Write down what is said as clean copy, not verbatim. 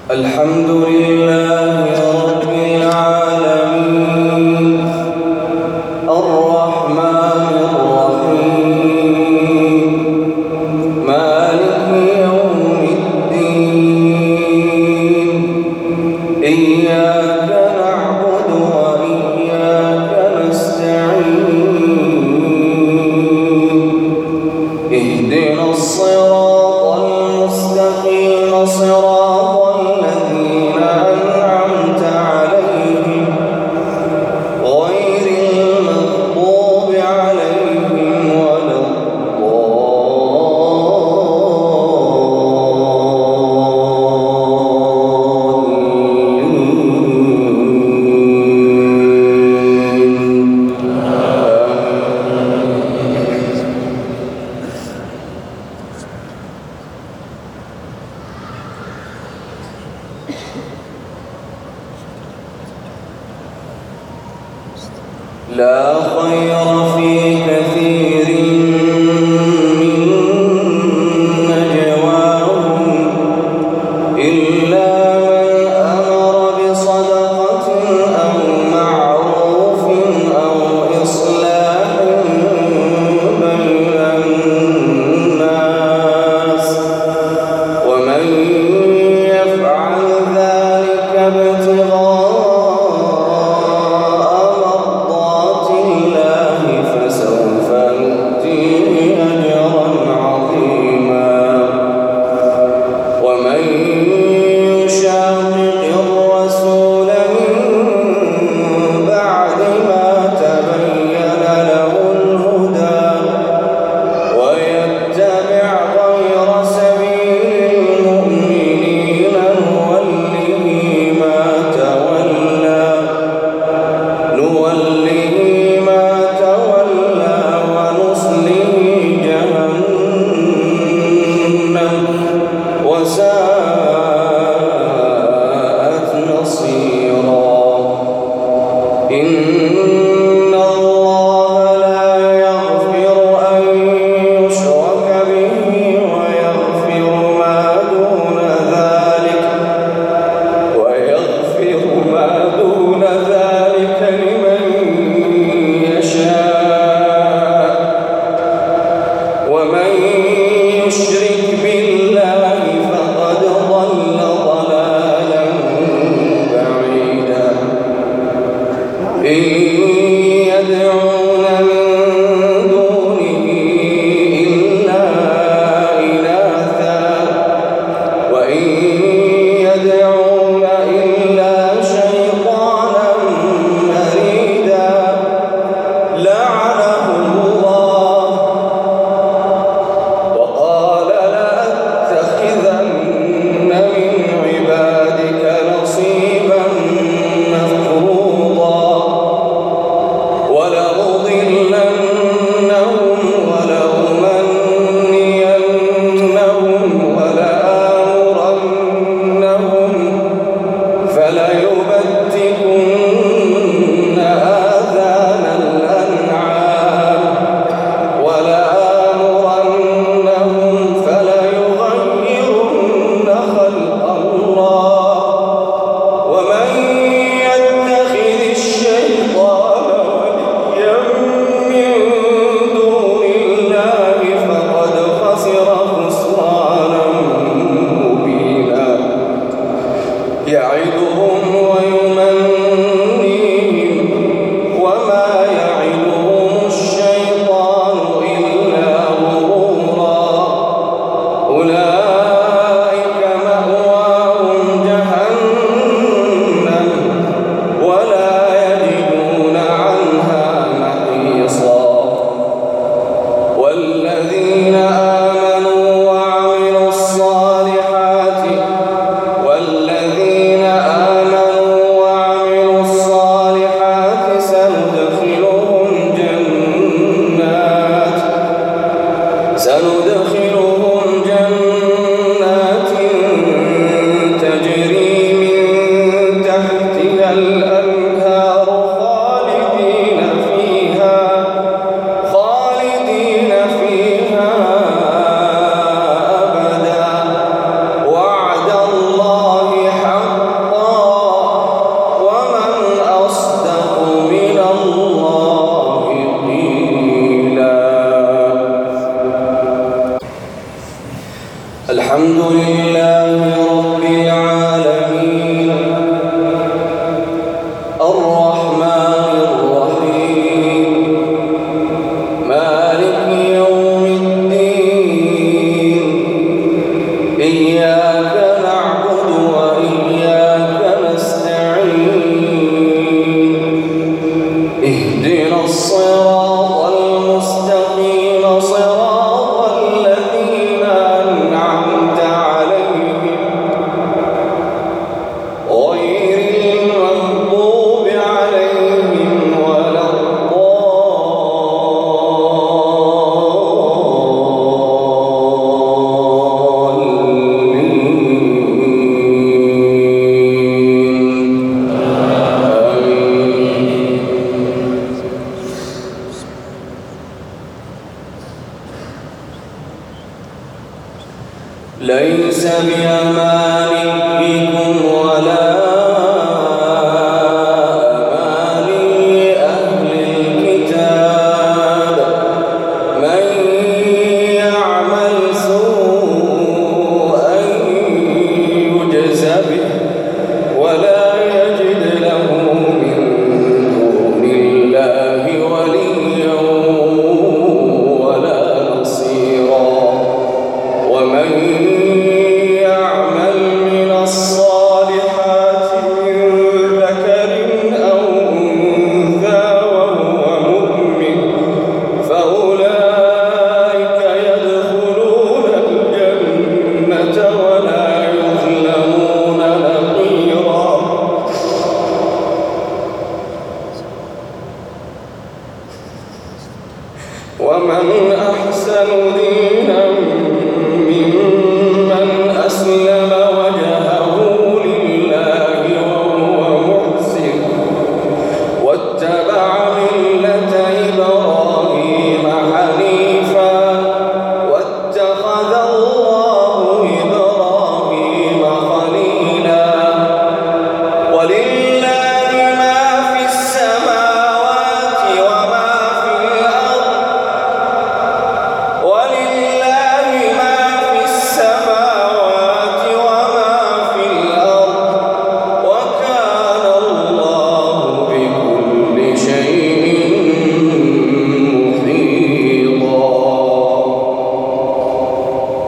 الحمد لله رب العالمين الرحمن الرحيم مالك يوم الدين إياك نعبد وإياك نستعين اهدنا الصراط المستقيم صراط الذين أنعمت عليهم غير المغضوب عليهم ولا لا خير في كثير من نجواهم إلا من أمر بصدقة أو معروف أو إصلاح بين الناس ومن يفعل ذلك ابتغاء إن الله لا يغفر أن يشرك به ويغفر ما دون ذلك لمن يشاء ومن يشرك بالله فقد لله رب العالمين الرحمن الرحيم مالك يوم الدين إياك نعبد وإياك نستعين اهدنا الصراط المستقيم صراط الذين أنعمت عليهم غير المغضوب عليهم ولا ليس بأماني